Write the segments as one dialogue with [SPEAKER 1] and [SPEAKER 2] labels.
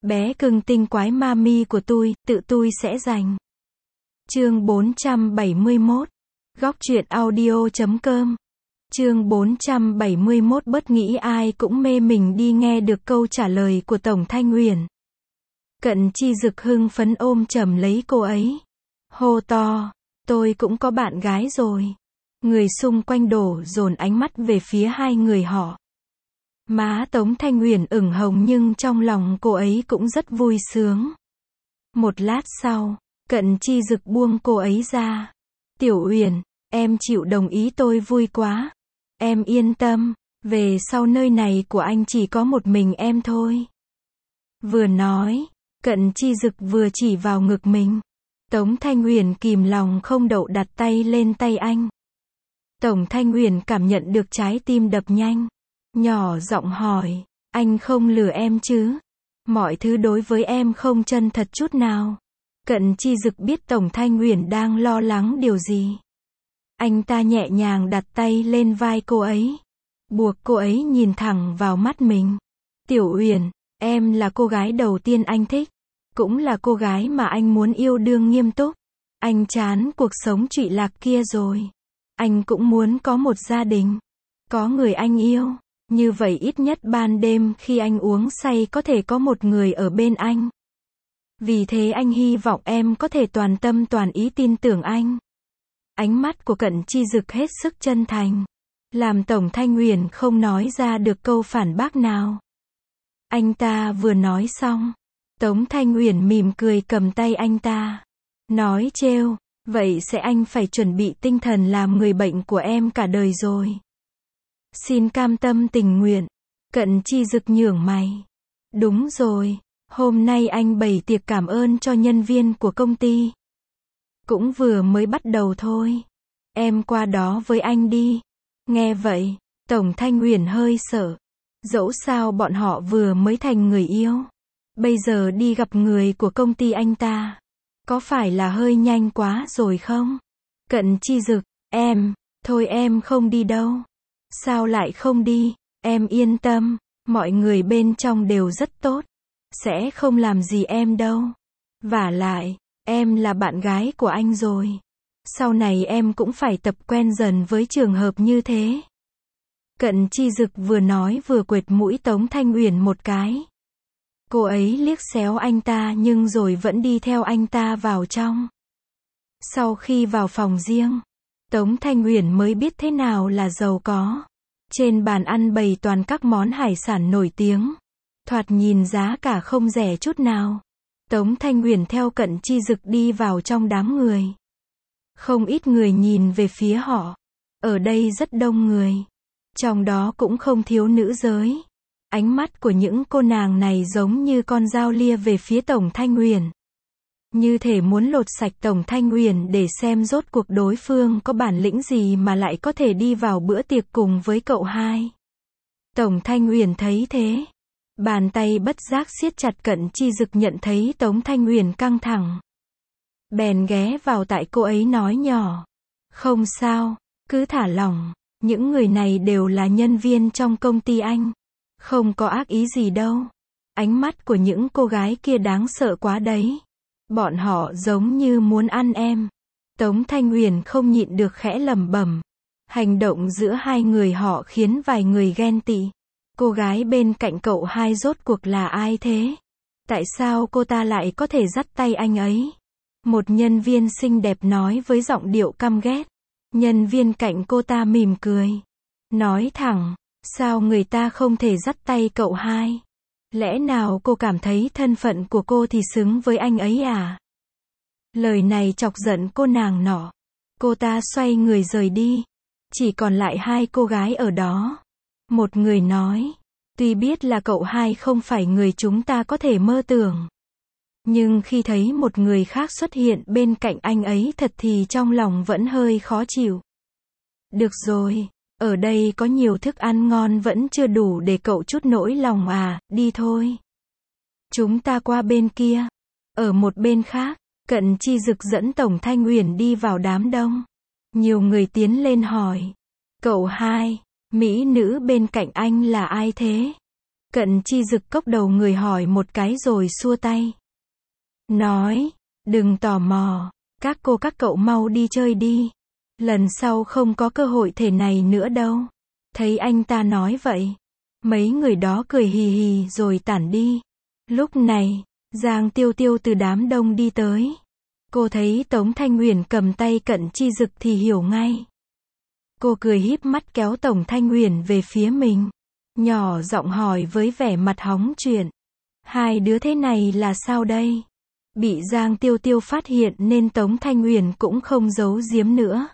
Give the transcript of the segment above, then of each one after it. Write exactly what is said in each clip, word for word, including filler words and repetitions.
[SPEAKER 1] Bé cưng tinh quái mami của tôi, tự tôi sẽ giành. Chương bốn trăm bảy mươi mốt. Góc truyện audio chấm com. Chương bốn trăm bảy mươi mốt. Bất nghĩ ai cũng mê mình đi nghe được câu trả lời của Tổng Thanh Uyển. Cận Chi Dực hưng phấn ôm chầm lấy cô ấy. Hô to, tôi cũng có bạn gái rồi. Người xung quanh đổ dồn ánh mắt về phía hai người họ. Má Tống Thanh Uyển ửng hồng nhưng trong lòng cô ấy cũng rất vui sướng. Một lát sau, Cận Chi Dực buông cô ấy ra. Tiểu Uyển, em chịu đồng ý tôi vui quá. Em yên tâm, về sau nơi này của anh chỉ có một mình em thôi. Vừa nói, Cận Chi Dực vừa chỉ vào ngực mình. Tống Thanh Uyển kìm lòng không đậu đặt tay lên tay anh. Tổng Thanh Uyển cảm nhận được trái tim đập nhanh. Nhỏ giọng hỏi, anh không lừa em chứ? Mọi thứ đối với em không chân thật chút nào. Cận Chi Dực biết Tổng Thanh Uyển đang lo lắng điều gì. Anh ta nhẹ nhàng đặt tay lên vai cô ấy, buộc cô ấy nhìn thẳng vào mắt mình. Tiểu Uyển, em là cô gái đầu tiên anh thích, cũng là cô gái mà anh muốn yêu đương nghiêm túc. Anh chán cuộc sống trụy lạc kia rồi. Anh cũng muốn có một gia đình, có người anh yêu. Như vậy ít nhất ban đêm khi anh uống say có thể có một người ở bên anh. Vì thế anh hy vọng em có thể toàn tâm toàn ý tin tưởng anh. Ánh mắt của Cận Chi Dực hết sức chân thành, làm Tổng Thanh Uyển không nói ra được câu phản bác nào. Anh ta vừa nói xong, Tống Thanh Uyển mỉm cười cầm tay anh ta, nói trêu, vậy sẽ anh phải chuẩn bị tinh thần làm người bệnh của em cả đời rồi. Xin cam tâm tình nguyện. Cận Chi Dực nhướng mày. Đúng rồi, hôm nay anh bày tiệc cảm ơn cho nhân viên của công ty. Cũng vừa mới bắt đầu thôi. Em qua đó với anh đi. Nghe vậy, Tổng Thanh Uyển hơi sợ. Dẫu sao bọn họ vừa mới thành người yêu. Bây giờ đi gặp người của công ty anh ta. Có phải là hơi nhanh quá rồi không? Cận Chi Dực, em, thôi em không đi đâu. Sao lại không đi? Em yên tâm, mọi người bên trong đều rất tốt. Sẽ không làm gì em đâu. Vả lại, em là bạn gái của anh rồi. Sau này em cũng phải tập quen dần với trường hợp như thế. Cận Chi Dực vừa nói vừa quệt mũi Tống Thanh Uyển một cái. Cô ấy liếc xéo anh ta nhưng rồi vẫn đi theo anh ta vào trong. Sau khi vào phòng riêng, Tống Thanh Uyển mới biết thế nào là giàu có. Trên bàn ăn bày toàn các món hải sản nổi tiếng. Thoạt nhìn giá cả không rẻ chút nào. Tống Thanh Uyển theo Cận Chi Dực đi vào trong đám người. Không ít người nhìn về phía họ. Ở đây rất đông người. Trong đó cũng không thiếu nữ giới. Ánh mắt của những cô nàng này giống như con dao lia về phía Tổng Thanh Uyển. Như thể muốn lột sạch Tổng Thanh Uyển để xem rốt cuộc đối phương có bản lĩnh gì mà lại có thể đi vào bữa tiệc cùng với cậu hai. Tổng Thanh Uyển thấy thế, bàn tay bất giác siết chặt. Cận Chi Dực nhận thấy Tống Thanh Uyển căng thẳng, bèn ghé vào tai cô ấy nói nhỏ, không sao, cứ thả lỏng, những người này đều là nhân viên trong công ty anh, không có ác ý gì đâu. Ánh mắt của những cô gái kia đáng sợ quá đấy. Bọn họ giống như muốn ăn em. Tống Thanh Uyển không nhịn được khẽ lẩm bẩm. Hành động giữa hai người họ khiến vài người ghen tị. Cô gái bên cạnh cậu hai rốt cuộc là ai thế? Tại sao cô ta lại có thể dắt tay anh ấy? Một nhân viên xinh đẹp nói với giọng điệu căm ghét. Nhân viên cạnh cô ta mỉm cười, nói thẳng, sao người ta không thể dắt tay cậu hai? Lẽ nào cô cảm thấy thân phận của cô thì xứng với anh ấy à? Lời này chọc giận cô nàng nọ. Cô ta xoay người rời đi. Chỉ còn lại hai cô gái ở đó. Một người nói, tuy biết là cậu hai không phải người chúng ta có thể mơ tưởng. Nhưng khi thấy một người khác xuất hiện bên cạnh anh ấy thật thì trong lòng vẫn hơi khó chịu. Được rồi, ở đây có nhiều thức ăn ngon vẫn chưa đủ để cậu chút nỗi lòng à, đi thôi. Chúng ta qua bên kia. Ở một bên khác, Cận Chi Dực dẫn Tổng Thanh Uyển đi vào đám đông. Nhiều người tiến lên hỏi, cậu hai, mỹ nữ bên cạnh anh là ai thế? Cận Chi Dực cốc đầu người hỏi một cái rồi xua tay. Nói, đừng tò mò, các cô các cậu mau đi chơi đi. Lần sau không có cơ hội thể này nữa đâu. Thấy anh ta nói vậy, mấy người đó cười hì hì rồi tản đi. Lúc này, Giang Tiêu Tiêu từ đám đông đi tới. Cô thấy Tống Thanh Uyển cầm tay Cận Chi Dực thì hiểu ngay. Cô cười híp mắt kéo Tống Thanh Uyển về phía mình. Nhỏ giọng hỏi với vẻ mặt hóng chuyện. Hai đứa thế này là sao đây? Bị Giang Tiêu Tiêu phát hiện nên Tống Thanh Uyển cũng không giấu giếm nữa.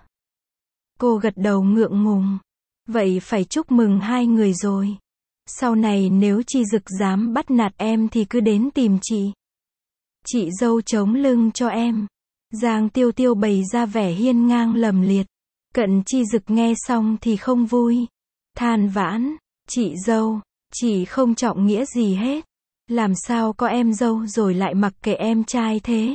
[SPEAKER 1] Cô gật đầu ngượng ngùng. Vậy phải chúc mừng hai người rồi. Sau này nếu Chi Dực dám bắt nạt em thì cứ đến tìm chị. Chị dâu chống lưng cho em. Giang Tiêu Tiêu bày ra vẻ hiên ngang lầm liệt. Cận Chi Dực nghe xong thì không vui. Than vãn, chị dâu, chị không trọng nghĩa gì hết. Làm sao có em dâu rồi lại mặc kệ em trai thế?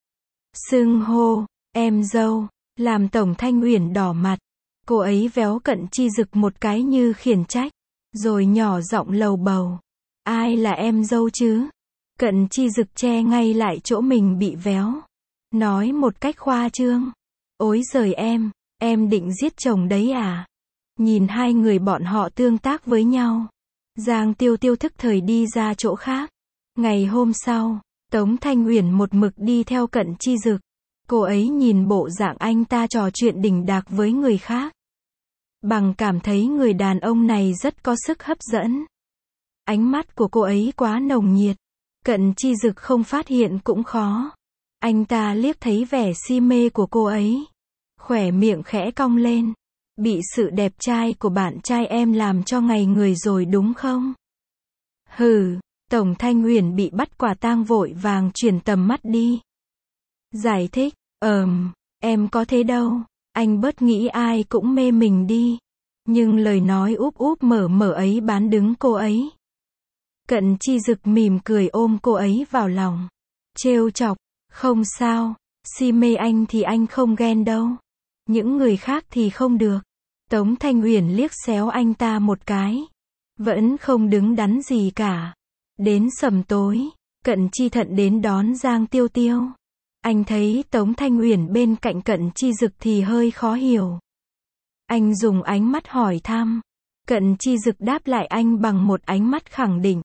[SPEAKER 1] Xưng hô, em dâu, làm Tống Thanh Uyển đỏ mặt. Cô ấy véo Cận Chi Dực một cái như khiển trách. Rồi nhỏ giọng lầu bầu. Ai là em dâu chứ? Cận Chi Dực che ngay lại chỗ mình bị véo. Nói một cách khoa trương. Ối giời em, em định giết chồng đấy à? Nhìn hai người bọn họ tương tác với nhau. Giang Tiêu Tiêu thức thời đi ra chỗ khác. Ngày hôm sau, Tống Thanh Uyển một mực đi theo Cận Chi Dực. Cô ấy nhìn bộ dạng anh ta trò chuyện đỉnh đạc với người khác. Bằng cảm thấy người đàn ông này rất có sức hấp dẫn. Ánh mắt của cô ấy quá nồng nhiệt. Cận Chi Dực không phát hiện cũng khó. Anh ta liếc thấy vẻ si mê của cô ấy. Khỏe miệng khẽ cong lên. Bị sự đẹp trai của bạn trai em làm cho ngày người rồi đúng không? Hừ, Tống Thanh Uyển bị bắt quả tang vội vàng chuyển tầm mắt đi. Giải thích, ờm, em có thế đâu. Anh bớt nghĩ ai cũng mê mình đi. Nhưng lời nói úp úp mở mở ấy bán đứng cô ấy. Cận Chi Dực mỉm cười ôm cô ấy vào lòng. Trêu chọc, không sao, si mê anh thì anh không ghen đâu. Những người khác thì không được. Tống Thanh Uyển liếc xéo anh ta một cái. Vẫn không đứng đắn gì cả. Đến sầm tối, Cận Chi Thận đến đón Giang Tiêu Tiêu. Anh thấy Tống Thanh Uyển bên cạnh Cận Chi Dực thì hơi khó hiểu. Anh dùng ánh mắt hỏi thăm. Cận Chi Dực đáp lại anh bằng một ánh mắt khẳng định.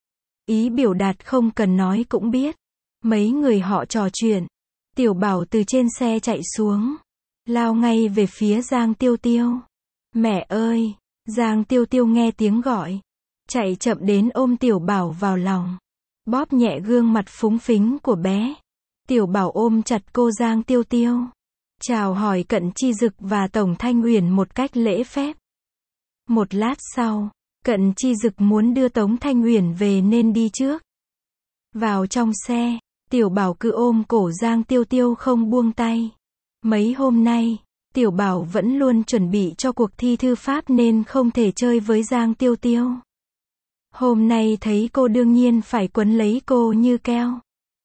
[SPEAKER 1] Ý biểu đạt không cần nói cũng biết. Mấy người họ trò chuyện. Tiểu Bảo từ trên xe chạy xuống. Lao ngay về phía Giang Tiêu Tiêu. Mẹ ơi! Giang Tiêu Tiêu nghe tiếng gọi. Chạy chậm đến ôm Tiểu Bảo vào lòng. Bóp nhẹ gương mặt phúng phính của bé. Tiểu Bảo ôm chặt cô Giang Tiêu Tiêu. Chào hỏi Cận Chi Dực và Tống Thanh Uyển một cách lễ phép. Một lát sau, Cận Chi Dực muốn đưa Tống Thanh Uyển về nên đi trước. Vào trong xe, Tiểu Bảo cứ ôm cổ Giang Tiêu Tiêu không buông tay. Mấy hôm nay, Tiểu Bảo vẫn luôn chuẩn bị cho cuộc thi thư pháp nên không thể chơi với Giang Tiêu Tiêu. Hôm nay thấy cô đương nhiên phải quấn lấy cô như keo.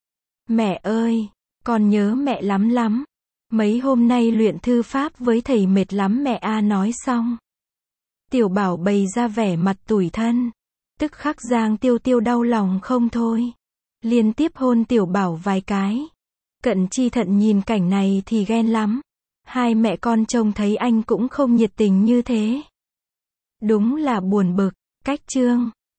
[SPEAKER 1] Mẹ ơi, con nhớ mẹ lắm lắm. Mấy hôm nay luyện thư pháp với thầy mệt lắm mẹ a nói xong. Tiểu Bảo bày ra vẻ mặt tủi thân. Tức khắc Giang Tiêu Tiêu đau lòng không thôi. Liên tiếp hôn Tiểu Bảo vài cái. Cận Chi Thận nhìn cảnh này thì ghen lắm. Hai mẹ con trông thấy anh cũng không nhiệt tình như thế. Đúng là buồn bực. Cách chương